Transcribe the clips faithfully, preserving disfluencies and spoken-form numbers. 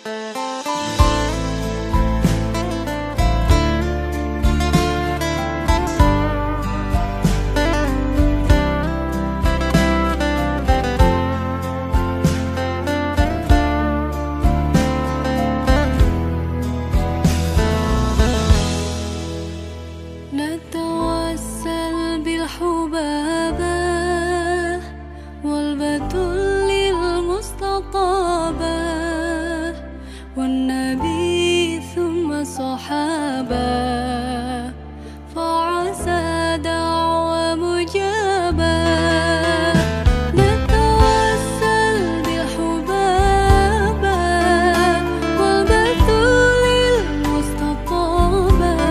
نتوسل بالحبابة والبتول المستطابة والنبي ثم صحابة فعسى دعوة مجابة. نتوسل بالحبابة والبتول المستطابة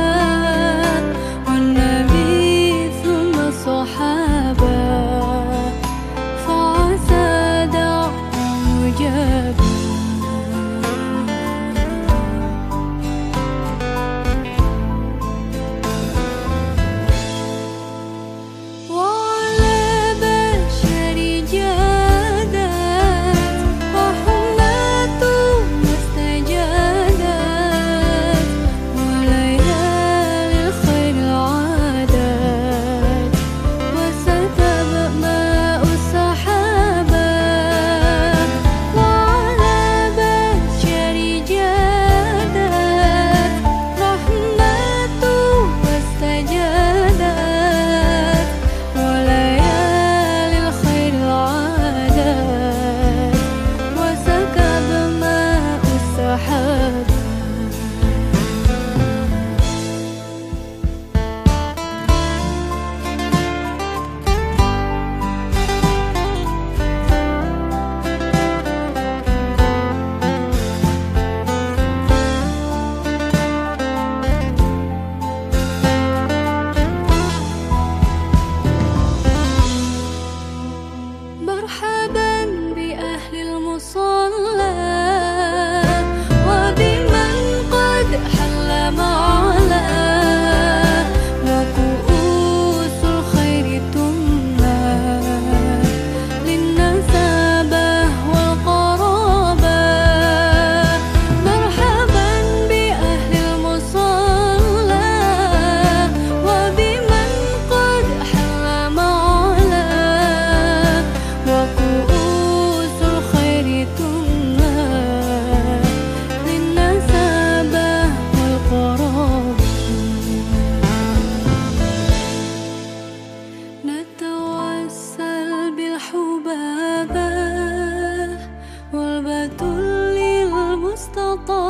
والنبي ثم صحابة فعسى دعوة مجابة. مرحبا بأهل المصلى وبمن قد حل معنا وكؤوس الخير تمنى للنسابة والقرابة. مرحبا بأهل المصلى وبمن قد حل معنا وكؤوس الخير تمنى للنسابة والقرابة. نتوسل بالحبابة والبتول المستطابة